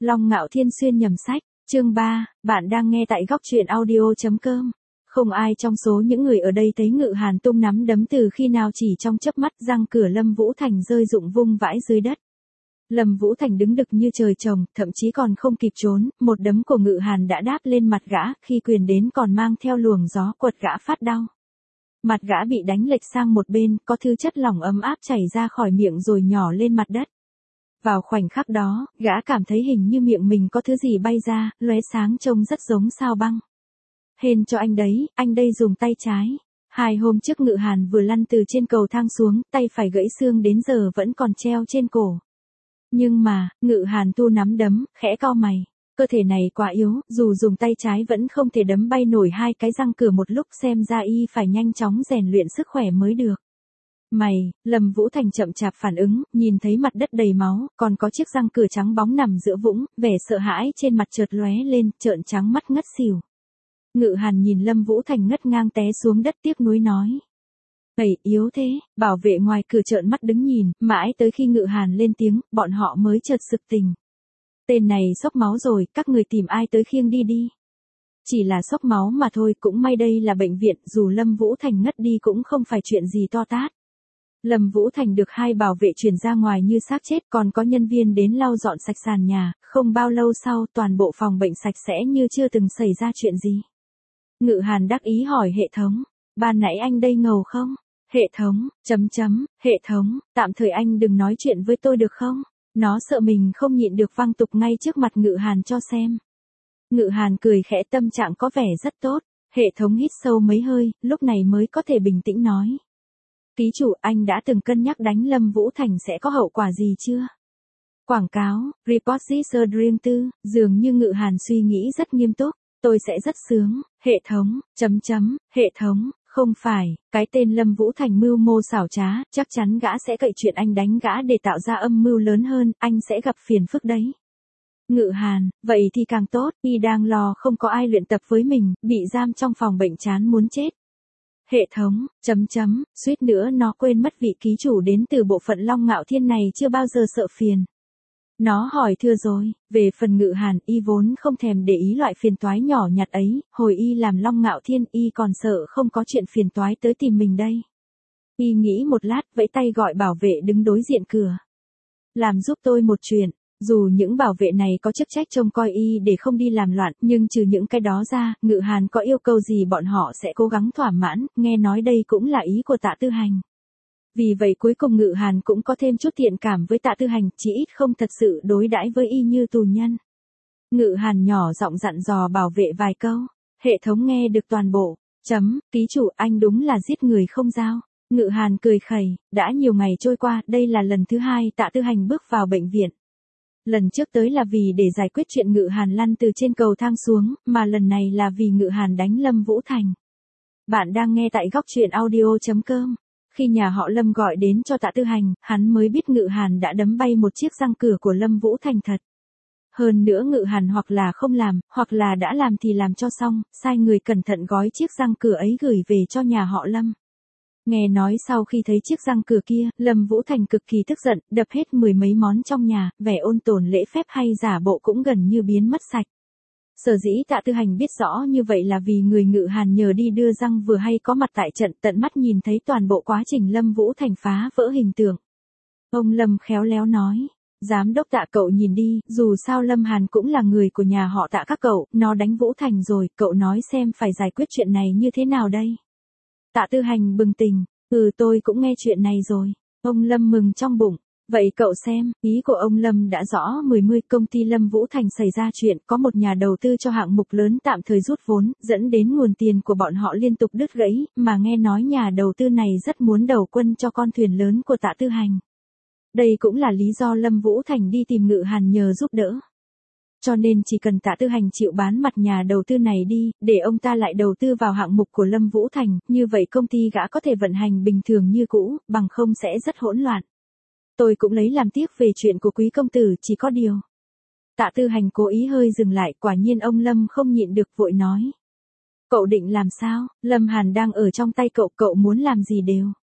Long Ngạo Thiên xuyên nhầm sách, chương 3, bạn đang nghe tại góc truyện audio.com. Không ai trong số những người ở đây thấy Ngự Hàn tung nắm đấm từ khi nào, chỉ trong chớp mắt răng cửa Lâm Vũ Thành rơi rụng vung vãi dưới đất. Lâm Vũ Thành đứng đực như trời trồng, thậm chí còn không kịp trốn, một đấm của Ngự Hàn đã đáp lên mặt gã, khi quyền đến còn mang theo luồng gió quật gã phát đau. Mặt gã bị đánh lệch sang một bên, có thứ chất lỏng ấm áp chảy ra khỏi miệng rồi nhỏ lên mặt đất. Vào khoảnh khắc đó, gã cảm thấy hình như miệng mình có thứ gì bay ra, lóe sáng trông rất giống sao băng. Hên cho anh đây dùng tay trái. 2 hôm trước Ngự Hàn vừa lăn từ trên cầu thang xuống, tay phải gãy xương đến giờ vẫn còn treo trên cổ. Nhưng mà, Ngự Hàn thu nắm đấm, khẽ cau mày. Cơ thể này quá yếu, dù dùng tay trái vẫn không thể đấm bay nổi 2 cái răng cửa một lúc, xem ra y phải nhanh chóng rèn luyện sức khỏe mới được. Lâm Vũ Thành chậm chạp phản ứng, nhìn thấy mặt đất đầy máu, còn có chiếc răng cửa trắng bóng nằm giữa vũng, vẻ sợ hãi trên mặt chợt lóe lên, trợn trắng mắt ngất xỉu. Ngự Hàn nhìn Lâm Vũ Thành ngất ngang té xuống đất tiếc nuối nói. Yếu thế, bảo vệ ngoài cửa trợn mắt đứng nhìn, mãi tới khi Ngự Hàn lên tiếng, bọn họ mới chợt sực tỉnh. Tên này xốc máu rồi, các người tìm ai tới khiêng đi. Chỉ là xốc máu mà thôi, cũng may đây là bệnh viện, dù Lâm Vũ Thành ngất đi cũng không phải chuyện gì to tát. Lâm Vũ Thành được 2 bảo vệ chuyển ra ngoài như xác chết, còn có nhân viên đến lau dọn sạch sàn nhà, không bao lâu sau toàn bộ phòng bệnh sạch sẽ như chưa từng xảy ra chuyện gì. Ngự Hàn đắc ý hỏi hệ thống, ban nãy anh đây ngầu không? Hệ thống, hệ thống, tạm thời anh đừng nói chuyện với tôi được không? Nó sợ mình không nhịn được văng tục ngay trước mặt Ngự Hàn cho xem. Ngự Hàn cười khẽ, tâm trạng có vẻ rất tốt. Hệ thống hít sâu mấy hơi, lúc này mới có thể bình tĩnh nói. Ký chủ, anh đã từng cân nhắc đánh Lâm Vũ Thành sẽ có hậu quả gì chưa? Quảng cáo, Report Teaser Dream 4, dường như Ngự Hàn suy nghĩ rất nghiêm túc. Tôi sẽ rất sướng. Hệ thống, hệ thống, không phải, cái tên Lâm Vũ Thành mưu mô xảo trá, chắc chắn gã sẽ cậy chuyện anh đánh gã để tạo ra âm mưu lớn hơn, anh sẽ gặp phiền phức đấy. Ngự Hàn, vậy thì càng tốt, y đang lo không có ai luyện tập với mình, bị giam trong phòng bệnh chán muốn chết. Hệ thống, suýt nữa nó quên mất vị ký chủ đến từ bộ phận Long Ngạo Thiên này chưa bao giờ sợ phiền. Nó hỏi thưa rồi, về phần Ngự Hàn, y vốn không thèm để ý loại phiền toái nhỏ nhặt ấy, hồi y làm Long Ngạo Thiên y còn sợ không có chuyện phiền toái tới tìm mình đây. Y nghĩ một lát, vẫy tay gọi bảo vệ đứng đối diện cửa. Làm giúp tôi một chuyện. Dù những bảo vệ này có chức trách trông coi y để không đi làm loạn, nhưng trừ những cái đó ra, Ngự Hàn có yêu cầu gì bọn họ sẽ cố gắng thỏa mãn, nghe nói đây cũng là ý của Tạ Tư Hành. Vì vậy cuối cùng Ngự Hàn cũng có thêm chút thiện cảm với Tạ Tư Hành, chỉ ít không thật sự đối đãi với y như tù nhân. Ngự Hàn nhỏ giọng dặn dò bảo vệ vài câu, hệ thống nghe được toàn bộ. Ký chủ, anh đúng là giết người không dao. Ngự Hàn cười khẩy, đã nhiều ngày trôi qua, đây là lần thứ 2 Tạ Tư Hành bước vào bệnh viện. Lần trước tới là vì để giải quyết chuyện Ngự Hàn lăn từ trên cầu thang xuống, mà lần này là vì Ngự Hàn đánh Lâm Vũ Thành. Bạn đang nghe tại góc truyện audio.com. Khi nhà họ Lâm gọi đến cho Tạ Tư Hành, hắn mới biết Ngự Hàn đã đấm bay một chiếc răng cửa của Lâm Vũ Thành thật. Hơn nữa Ngự Hàn hoặc là không làm, hoặc là đã làm thì làm cho xong, sai người cẩn thận gói chiếc răng cửa ấy gửi về cho nhà họ Lâm. Nghe nói sau khi thấy chiếc răng cửa kia, Lâm Vũ Thành cực kỳ tức giận, đập hết 10 mấy món trong nhà, vẻ ôn tồn lễ phép hay giả bộ cũng gần như biến mất sạch. Sở dĩ Tạ Tư Hành biết rõ như vậy là vì người Ngự Hàn nhờ đi đưa răng vừa hay có mặt tại trận, tận mắt nhìn thấy toàn bộ quá trình Lâm Vũ Thành phá vỡ hình tượng. Ông Lâm khéo léo nói, giám đốc Tạ, cậu nhìn đi, dù sao Lâm Hàn cũng là người của nhà họ Tạ các cậu, nó đánh Vũ Thành rồi, cậu nói xem phải giải quyết chuyện này như thế nào đây? Tạ Tư Hành bừng tỉnh, tôi cũng nghe chuyện này rồi. Ông Lâm mừng trong bụng. Vậy cậu xem, ý của ông Lâm đã rõ 10 công ty Lâm Vũ Thành xảy ra chuyện, có một nhà đầu tư cho hạng mục lớn tạm thời rút vốn, dẫn đến nguồn tiền của bọn họ liên tục đứt gãy, mà nghe nói nhà đầu tư này rất muốn đầu quân cho con thuyền lớn của Tạ Tư Hành. Đây cũng là lý do Lâm Vũ Thành đi tìm Ngự Hàn nhờ giúp đỡ. Cho nên chỉ cần Tạ Tư Hành chịu bán mặt nhà đầu tư này đi, để ông ta lại đầu tư vào hạng mục của Lâm Vũ Thành, như vậy công ty gã có thể vận hành bình thường như cũ, bằng không sẽ rất hỗn loạn. Tôi cũng lấy làm tiếc về chuyện của quý công tử, chỉ có điều. Tạ Tư Hành cố ý hơi dừng lại, quả nhiên ông Lâm không nhịn được vội nói. Cậu định làm sao? Lâm Hàn đang ở trong tay cậu, cậu muốn làm gì đều.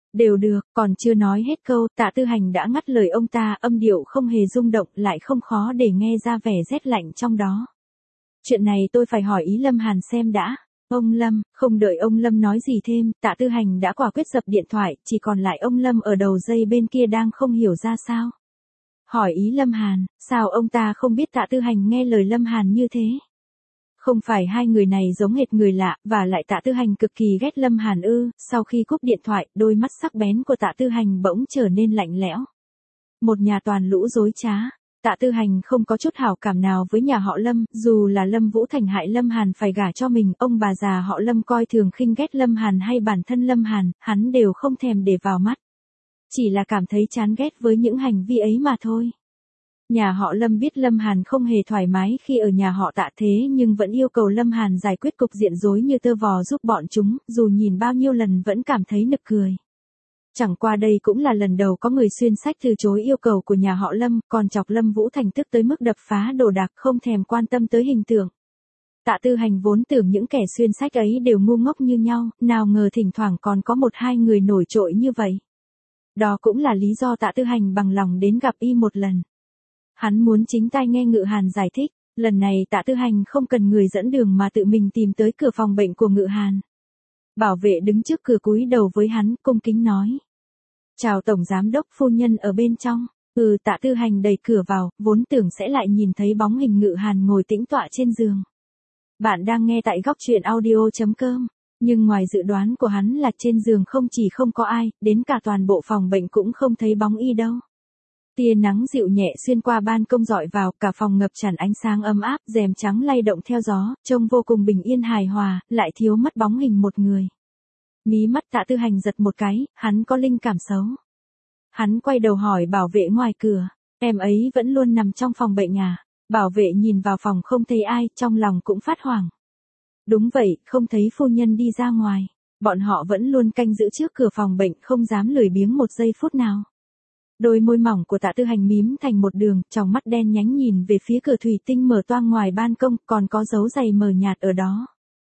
Đều được, còn chưa nói hết câu, Tạ Tư Hành đã ngắt lời ông ta, âm điệu không hề rung động, lại không khó để nghe ra vẻ rét lạnh trong đó. Chuyện này tôi phải hỏi ý Lâm Hàn xem đã. Ông Lâm, không đợi ông Lâm nói gì thêm, Tạ Tư Hành đã quả quyết dập điện thoại, chỉ còn lại ông Lâm ở đầu dây bên kia đang không hiểu ra sao. Hỏi ý Lâm Hàn, sao ông ta không biết Tạ Tư Hành nghe lời Lâm Hàn như thế? Không phải hai người này giống hệt người lạ, và lại Tạ Tư Hành cực kỳ ghét Lâm Hàn ư? Sau khi cúp điện thoại, đôi mắt sắc bén của Tạ Tư Hành bỗng trở nên lạnh lẽo. Một nhà toàn lũ dối trá. Tạ Tư Hành không có chút hảo cảm nào với nhà họ Lâm, dù là Lâm Vũ Thành hại Lâm Hàn phải gả cho mình, ông bà già họ Lâm coi thường khinh ghét Lâm Hàn hay bản thân Lâm Hàn, hắn đều không thèm để vào mắt. Chỉ là cảm thấy chán ghét với những hành vi ấy mà thôi. Nhà họ Lâm biết Lâm Hàn không hề thoải mái khi ở nhà họ Tạ thế nhưng vẫn yêu cầu Lâm Hàn giải quyết cục diện rối như tơ vò giúp bọn chúng, dù nhìn bao nhiêu lần vẫn cảm thấy nực cười. Chẳng qua đây cũng là lần đầu có người xuyên sách từ chối yêu cầu của nhà họ Lâm, còn chọc Lâm Vũ Thành tức tới mức đập phá đồ đạc không thèm quan tâm tới hình tượng. Tạ Tư Hành vốn tưởng những kẻ xuyên sách ấy đều ngu ngốc như nhau, nào ngờ thỉnh thoảng còn có một hai người nổi trội như vậy. Đó cũng là lý do Tạ Tư Hành bằng lòng đến gặp y một lần. Hắn muốn chính tai nghe Ngự Hàn giải thích, lần này Tạ Tư Hành không cần người dẫn đường mà tự mình tìm tới cửa phòng bệnh của Ngự Hàn. Bảo vệ đứng trước cửa cúi đầu với hắn, cung kính nói. Chào Tổng Giám đốc, phu nhân ở bên trong. Tạ Tư Hành đẩy cửa vào, vốn tưởng sẽ lại nhìn thấy bóng hình Ngự Hàn ngồi tĩnh tọa trên giường. Bạn đang nghe tại góc truyện audio.com. Nhưng ngoài dự đoán của hắn là trên giường không chỉ không có ai, đến cả toàn bộ phòng bệnh cũng không thấy bóng y đâu. Tia nắng dịu nhẹ xuyên qua ban công rọi vào, cả phòng ngập tràn ánh sáng ấm áp, rèm trắng lay động theo gió, trông vô cùng bình yên hài hòa, lại thiếu mất bóng hình một người. Mí mắt Tạ Tư Hành giật một cái, hắn có linh cảm xấu. Hắn quay đầu hỏi bảo vệ ngoài cửa, em ấy vẫn luôn nằm trong phòng bệnh à? Bảo vệ nhìn vào phòng không thấy ai, trong lòng cũng phát hoảng. Đúng vậy, không thấy phu nhân đi ra ngoài. Bọn họ vẫn luôn canh giữ trước cửa phòng bệnh, không dám lười biếng một giây phút nào. Đôi môi mỏng của Tạ Tư Hành mím thành một đường, tròng mắt đen nhánh nhìn về phía cửa thủy tinh mở toang ngoài ban công, còn có dấu giày mờ nhạt ở đó.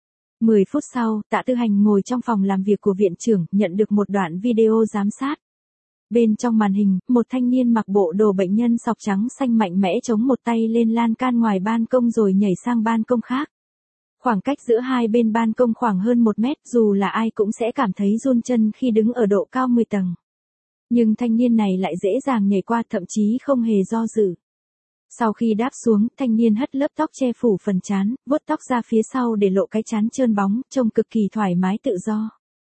10 phút sau, Tạ Tư Hành ngồi trong phòng làm việc của viện trưởng, nhận được một đoạn video giám sát. Bên trong màn hình, một thanh niên mặc bộ đồ bệnh nhân sọc trắng xanh mạnh mẽ chống một tay lên lan can ngoài ban công rồi nhảy sang ban công khác. Khoảng cách giữa hai bên ban công khoảng hơn 1 mét, dù là ai cũng sẽ cảm thấy run chân khi đứng ở độ cao 10 tầng. Nhưng thanh niên này lại dễ dàng nhảy qua, thậm chí không hề do dự. Sau khi đáp xuống, thanh niên hất lớp tóc che phủ phần trán, vuốt tóc ra phía sau để lộ cái trán trơn bóng, trông cực kỳ thoải mái tự do.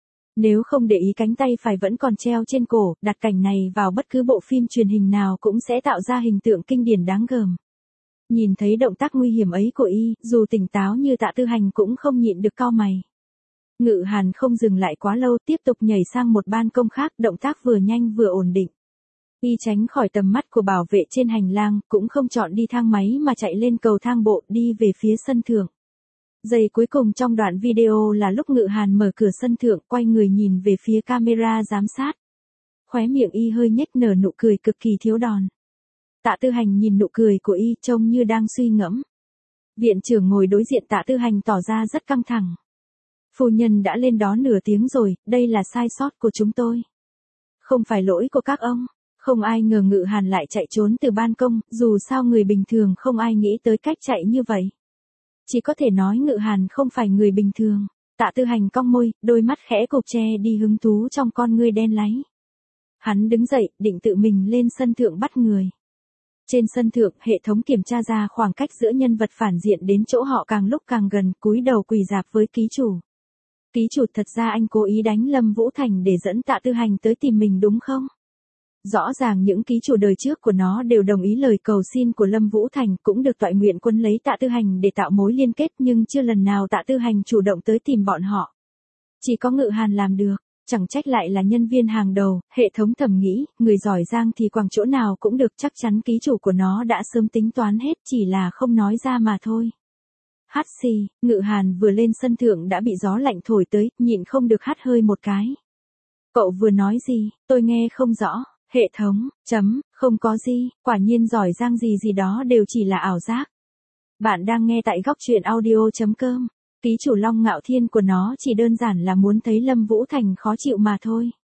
Nếu không để ý cánh tay phải vẫn còn treo trên cổ, đặt cảnh này vào bất cứ bộ phim truyền hình nào cũng sẽ tạo ra hình tượng kinh điển đáng gờm. Nhìn thấy động tác nguy hiểm ấy của y, dù tỉnh táo như Tạ Tư Hành cũng không nhịn được cau mày. Ngự Hàn không dừng lại quá lâu, tiếp tục nhảy sang một ban công khác, động tác vừa nhanh vừa ổn định. Y tránh khỏi tầm mắt của bảo vệ trên hành lang, cũng không chọn đi thang máy mà chạy lên cầu thang bộ, đi về phía sân thượng. Giây cuối cùng trong đoạn video là lúc Ngự Hàn mở cửa sân thượng, quay người nhìn về phía camera giám sát. Khóe miệng y hơi nhếch nở nụ cười cực kỳ thiếu đòn. Tạ Tư Hành nhìn nụ cười của y, trông như đang suy ngẫm. Viện trưởng ngồi đối diện Tạ Tư Hành tỏ ra rất căng thẳng. Phu nhân đã lên đó nửa tiếng rồi, đây là sai sót của chúng tôi. Không phải lỗi của các ông. Không ai ngờ Ngự Hàn lại chạy trốn từ ban công, dù sao người bình thường không ai nghĩ tới cách chạy như vậy. Chỉ có thể nói Ngự Hàn không phải người bình thường. Tạ Tư Hành cong môi, đôi mắt khẽ cụp che đi hứng thú trong con ngươi đen láy. Hắn đứng dậy, định tự mình lên sân thượng bắt người. Trên sân thượng, hệ thống kiểm tra ra khoảng cách giữa nhân vật phản diện đến chỗ họ càng lúc càng gần, cúi đầu quỳ rạp với ký chủ. Ký chủ, thật ra anh cố ý đánh Lâm Vũ Thành để dẫn Tạ Tư Hành tới tìm mình đúng không? Rõ ràng những ký chủ đời trước của nó đều đồng ý lời cầu xin của Lâm Vũ Thành, cũng được toại nguyện quân lấy Tạ Tư Hành để tạo mối liên kết, nhưng chưa lần nào Tạ Tư Hành chủ động tới tìm bọn họ. Chỉ có Ngự Hàn làm được, chẳng trách lại là nhân viên hàng đầu, hệ thống thầm nghĩ, người giỏi giang thì quàng chỗ nào cũng được, chắc chắn ký chủ của nó đã sớm tính toán hết, chỉ là không nói ra mà thôi. Hắt xì, Ngự Hàn vừa lên sân thượng đã bị gió lạnh thổi tới, nhịn không được hắt hơi một cái. Cậu vừa nói gì, tôi nghe không rõ. Hệ thống, không có gì, quả nhiên giỏi giang gì gì đó đều chỉ là ảo giác. Bạn đang nghe tại góc truyện audio.com. Ký chủ Long Ngạo Thiên của nó chỉ đơn giản là muốn thấy Lâm Vũ Thành khó chịu mà thôi.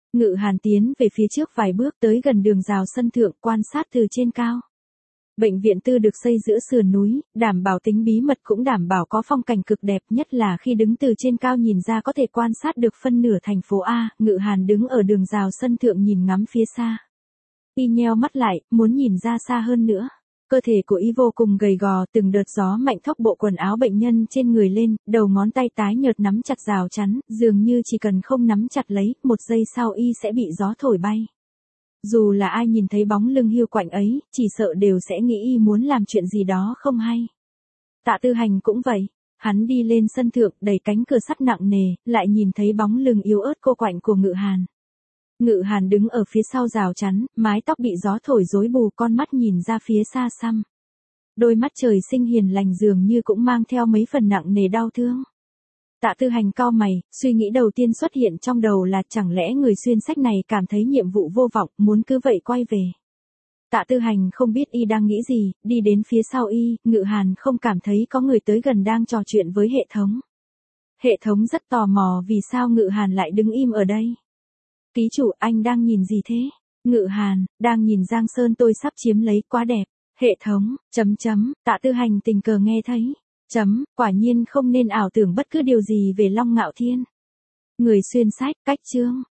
Ngự Hàn tiến về phía trước vài bước tới gần đường rào sân thượng quan sát từ trên cao. Bệnh viện Tư được xây giữa sườn núi, đảm bảo tính bí mật cũng đảm bảo có phong cảnh cực đẹp, nhất là khi đứng từ trên cao nhìn ra có thể quan sát được phân nửa thành phố A. Ngự Hàn đứng ở đường rào sân thượng nhìn ngắm phía xa. Y nheo mắt lại, muốn nhìn ra xa hơn nữa. Cơ thể của y vô cùng gầy gò, từng đợt gió mạnh thốc bộ quần áo bệnh nhân trên người lên, đầu ngón tay tái nhợt nắm chặt rào chắn, dường như chỉ cần không nắm chặt lấy, một giây sau y sẽ bị gió thổi bay. Dù là ai nhìn thấy bóng lưng hiu quạnh ấy, chỉ sợ đều sẽ nghĩ y muốn làm chuyện gì đó không hay. Tạ Tư Hành cũng vậy, hắn đi lên sân thượng, đẩy cánh cửa sắt nặng nề, lại nhìn thấy bóng lưng yếu ớt cô quạnh của Ngự Hàn. Ngự Hàn đứng ở phía sau rào chắn, mái tóc bị gió thổi rối bù, con mắt nhìn ra phía xa xăm. Đôi mắt trời sinh hiền lành dường như cũng mang theo mấy phần nặng nề đau thương. Tạ Tư Hành cau mày, suy nghĩ đầu tiên xuất hiện trong đầu là chẳng lẽ người xuyên sách này cảm thấy nhiệm vụ vô vọng, muốn cứ vậy quay về. Tạ Tư Hành không biết y đang nghĩ gì, đi đến phía sau y, Ngự Hàn không cảm thấy có người tới gần đang trò chuyện với hệ thống. Hệ thống rất tò mò vì sao Ngự Hàn lại đứng im ở đây. Ký chủ, anh đang nhìn gì thế? Ngự Hàn, đang nhìn Giang Sơn tôi sắp chiếm lấy, quá đẹp. Hệ thống, Tạ Tư Hành tình cờ nghe thấy. Quả nhiên không nên ảo tưởng bất cứ điều gì về Long Ngạo Thiên. Người xuyên sách, cách chương.